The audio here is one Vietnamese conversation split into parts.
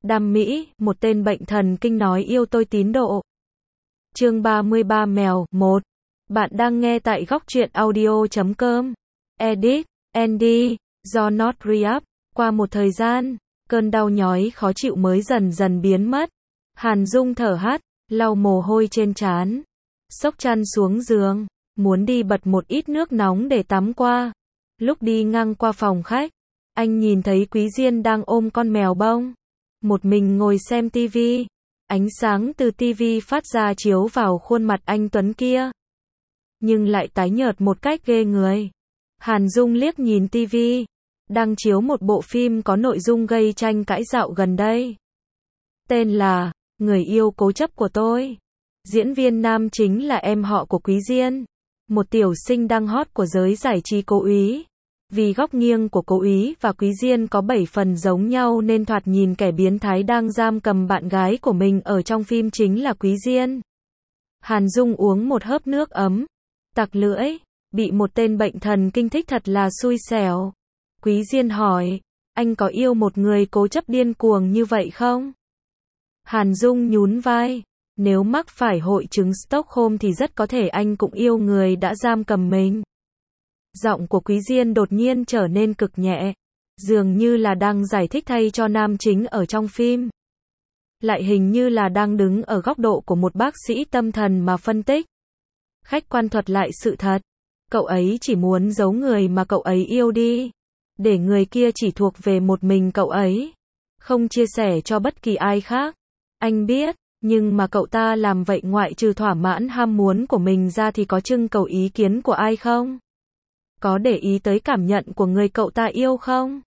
Đam mỹ, một tên bệnh thần kinh nói yêu tôi tín độ. Chương 33 Mèo 1. Bạn đang nghe tại góc truyện audio.com. Edit, Andy, do Not Re-up. Qua một thời gian, cơn đau nhói khó chịu mới dần dần biến mất. Hàn Dung thở hắt, lau mồ hôi trên trán, xốc chăn xuống giường, muốn đi bật một ít nước nóng để tắm qua. Lúc đi ngang qua phòng khách, anh nhìn thấy Quý Diên đang ôm con mèo bông, một mình ngồi xem tivi. Ánh sáng từ tivi phát ra chiếu vào khuôn mặt anh tuấn kia, nhưng lại tái nhợt một cách ghê người. Hàn Dung liếc nhìn tivi, đang chiếu một bộ phim có nội dung gây tranh cãi dạo gần đây. Tên là Người yêu cố chấp của tôi. Diễn viên nam chính là em họ của Quý Diên, một tiểu sinh đang hot của giới giải trí cố ý. Vì góc nghiêng của cố ý và Quý Diên có 7 phần giống nhau nên thoạt nhìn kẻ biến thái đang giam cầm bạn gái của mình ở trong phim chính là Quý Diên. Hàn Dung uống một hớp nước ấm, tặc lưỡi, bị một tên bệnh thần kinh thích thật là xui xẻo. Quý Diên hỏi, anh có yêu một người cố chấp điên cuồng như vậy không? Hàn Dung nhún vai, nếu mắc phải hội chứng Stockholm thì rất có thể anh cũng yêu người đã giam cầm mình. Giọng của Quý Diên đột nhiên trở nên cực nhẹ, dường như là đang giải thích thay cho nam chính ở trong phim. Lại hình như là đang đứng ở góc độ của một bác sĩ tâm thần mà phân tích. Khách quan thuật lại sự thật. Cậu ấy chỉ muốn giấu người mà cậu ấy yêu đi, để người kia chỉ thuộc về một mình cậu ấy, không chia sẻ cho bất kỳ ai khác. Anh biết, nhưng mà cậu ta làm vậy ngoại trừ thỏa mãn ham muốn của mình ra thì có trưng cầu ý kiến của ai không? Có để ý tới cảm nhận của người cậu ta yêu không?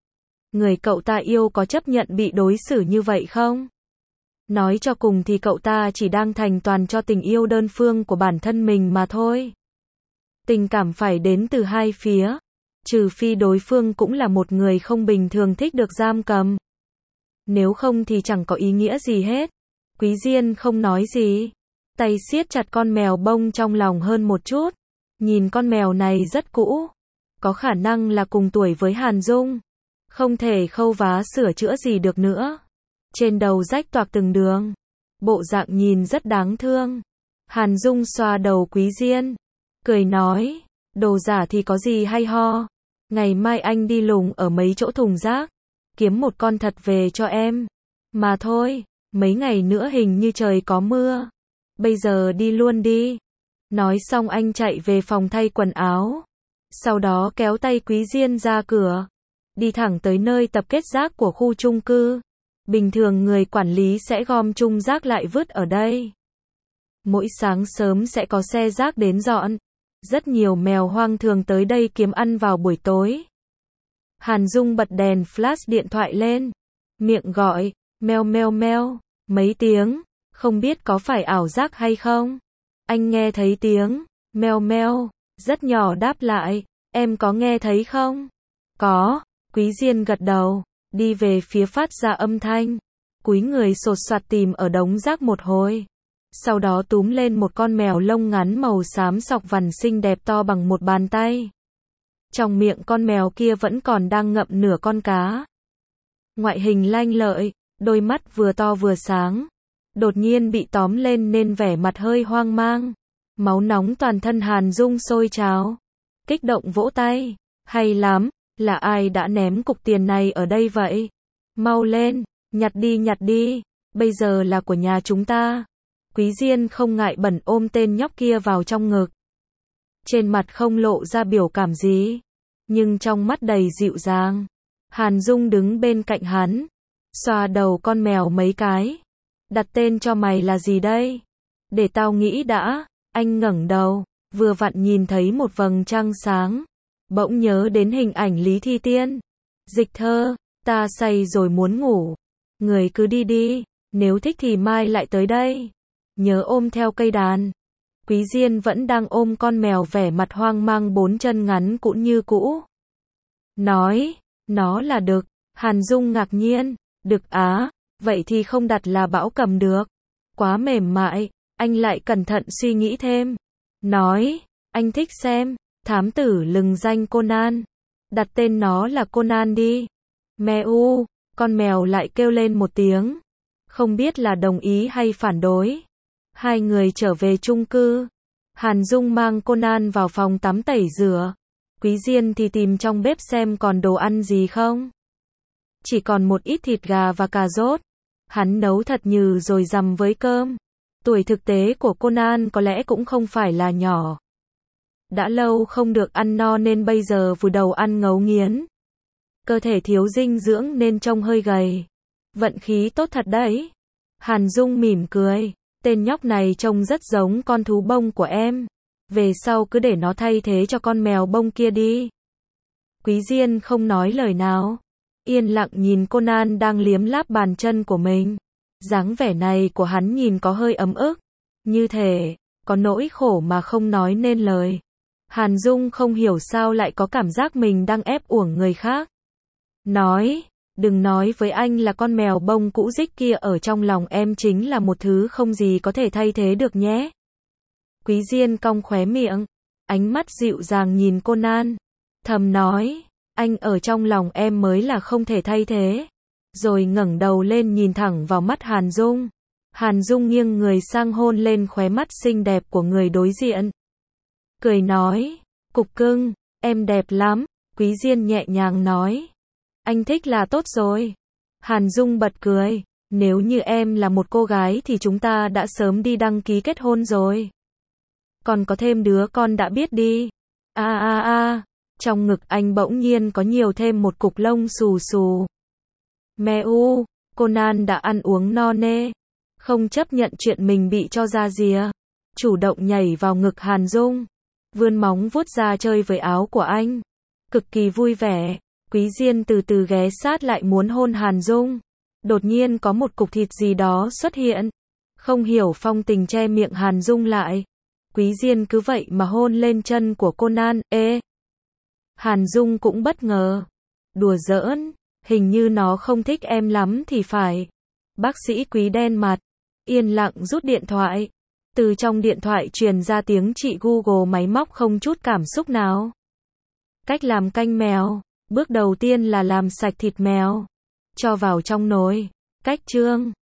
Người cậu ta yêu có chấp nhận bị đối xử như vậy không? Nói cho cùng thì cậu ta chỉ đang thành toàn cho tình yêu đơn phương của bản thân mình mà thôi. Tình cảm phải đến từ hai phía, trừ phi đối phương cũng là một người không bình thường thích được giam cầm. Nếu không thì chẳng có ý nghĩa gì hết. Quý Diên không nói gì, tay siết chặt con mèo bông trong lòng hơn một chút. Nhìn con mèo này rất cũ, có khả năng là cùng tuổi với Hàn Dung, không thể khâu vá sửa chữa gì được nữa. Trên đầu rách toạc từng đường, bộ dạng nhìn rất đáng thương. Hàn Dung xoa đầu Quý Diên, cười nói, đồ giả thì có gì hay ho. Ngày mai anh đi lùng ở mấy chỗ thùng rác, kiếm một con thật về cho em. Mà thôi, mấy ngày nữa hình như trời có mưa. Bây giờ đi luôn đi. Nói xong anh chạy về phòng thay quần áo. Sau đó kéo tay Quý Diên ra cửa, đi thẳng tới nơi tập kết rác của khu chung cư. Bình thường người quản lý sẽ gom chung rác lại vứt ở đây. Mỗi sáng sớm sẽ có xe rác đến dọn. Rất nhiều mèo hoang thường tới đây kiếm ăn vào buổi tối. Hàn Dung bật đèn flash điện thoại lên, miệng gọi, meo meo meo, mấy tiếng, không biết có phải ảo giác hay không. Anh nghe thấy tiếng meo meo, rất nhỏ đáp lại, em có nghe thấy không? Có, Quý Diên gật đầu, đi về phía phát ra âm thanh, cúi người sột soạt tìm ở đống rác một hồi. Sau đó túm lên một con mèo lông ngắn màu xám sọc vằn xinh đẹp to bằng một bàn tay. Trong miệng con mèo kia vẫn còn đang ngậm nửa con cá. Ngoại hình lanh lợi, đôi mắt vừa to vừa sáng. Đột nhiên bị tóm lên nên vẻ mặt hơi hoang mang. Máu nóng toàn thân Hàn Dung sôi trào. Kích động vỗ tay. Hay lắm, là ai đã ném cục tiền này ở đây vậy? Mau lên, nhặt đi, bây giờ là của nhà chúng ta. Quý Diên không ngại bẩn ôm tên nhóc kia vào trong ngực. Trên mặt không lộ ra biểu cảm gì, nhưng trong mắt đầy dịu dàng. Hàn Dung đứng bên cạnh hắn, xoa đầu con mèo mấy cái. Đặt tên cho mày là gì đây? Để tao nghĩ đã. Anh ngẩng đầu, vừa vặn nhìn thấy một vầng trăng sáng. Bỗng nhớ đến hình ảnh Lý Thi Tiên. Dịch thơ, ta say rồi muốn ngủ. Người cứ đi đi, nếu thích thì mai lại tới đây. Nhớ ôm theo cây đàn. Quý Diên vẫn đang ôm con mèo vẻ mặt hoang mang bốn chân ngắn cũn như cũ. Nói, nó là đực. Hàn Dung ngạc nhiên, đực á, vậy thì không đặt là Bão Cầm được. Quá mềm mại, anh lại cẩn thận suy nghĩ thêm. Nói, anh thích xem thám tử lừng danh Conan. Đặt tên nó là Conan đi. Mèo, Con mèo lại kêu lên một tiếng. Không biết là đồng ý hay phản đối. Hai người trở về chung cư. Hàn Dung mang Conan vào phòng tắm tẩy rửa. Quý Diên thì tìm trong bếp xem còn đồ ăn gì không. Chỉ còn một ít thịt gà và cà rốt. Hắn nấu thật nhừ rồi dằm với cơm. Tuổi thực tế của Conan có lẽ cũng không phải là nhỏ. Đã lâu không được ăn no nên bây giờ vùi đầu ăn ngấu nghiến. Cơ thể thiếu dinh dưỡng nên trông hơi gầy. Vận khí tốt thật đấy. Hàn Dung mỉm cười. Tên nhóc này trông rất giống con thú bông của em. Về sau cứ để nó thay thế cho con mèo bông kia đi. Quý Diên không nói lời nào. Yên lặng nhìn Conan đang liếm láp bàn chân của mình. Dáng vẻ này của hắn nhìn có hơi ấm ức. Như thể, có nỗi khổ mà không nói nên lời. Hàn Dung không hiểu sao lại có cảm giác mình đang ép uổng người khác. Nói, đừng nói với anh là con mèo bông cũ rích kia ở trong lòng em chính là một thứ không gì có thể thay thế được nhé. Quý Diên cong khóe miệng, ánh mắt dịu dàng nhìn Conan, thầm nói, anh ở trong lòng em mới là không thể thay thế. Rồi ngẩng đầu lên nhìn thẳng vào mắt Hàn Dung. Hàn Dung nghiêng người sang hôn lên khóe mắt xinh đẹp của người đối diện. Cười nói, cục cưng, em đẹp lắm. Quý Diên nhẹ nhàng nói, anh thích là tốt rồi. Hàn Dung bật cười, nếu như em là một cô gái thì chúng ta đã sớm đi đăng ký kết hôn rồi. Còn có thêm đứa con đã biết đi. Trong ngực anh bỗng nhiên có nhiều thêm một cục lông xù xù. Mèo, Conan đã ăn uống no nê, không chấp nhận chuyện mình bị cho ra rìa, chủ động nhảy vào ngực Hàn Dung, vươn móng vuốt ra chơi với áo của anh, cực kỳ vui vẻ. Quý Diên từ từ ghé sát lại muốn hôn Hàn Dung. Đột nhiên có một cục thịt gì đó xuất hiện. Không hiểu phong tình che miệng Hàn Dung lại. Quý Diên cứ vậy mà hôn lên chân của Conan. Hàn Dung cũng bất ngờ. Đùa giỡn, hình như nó không thích em lắm thì phải. Bác sĩ Quý đen mặt, yên lặng rút điện thoại. Từ trong điện thoại truyền ra tiếng chị Google máy móc không chút cảm xúc nào. Cách làm canh mèo. Bước đầu tiên là làm sạch thịt mèo, cho vào trong nồi. Cách chương,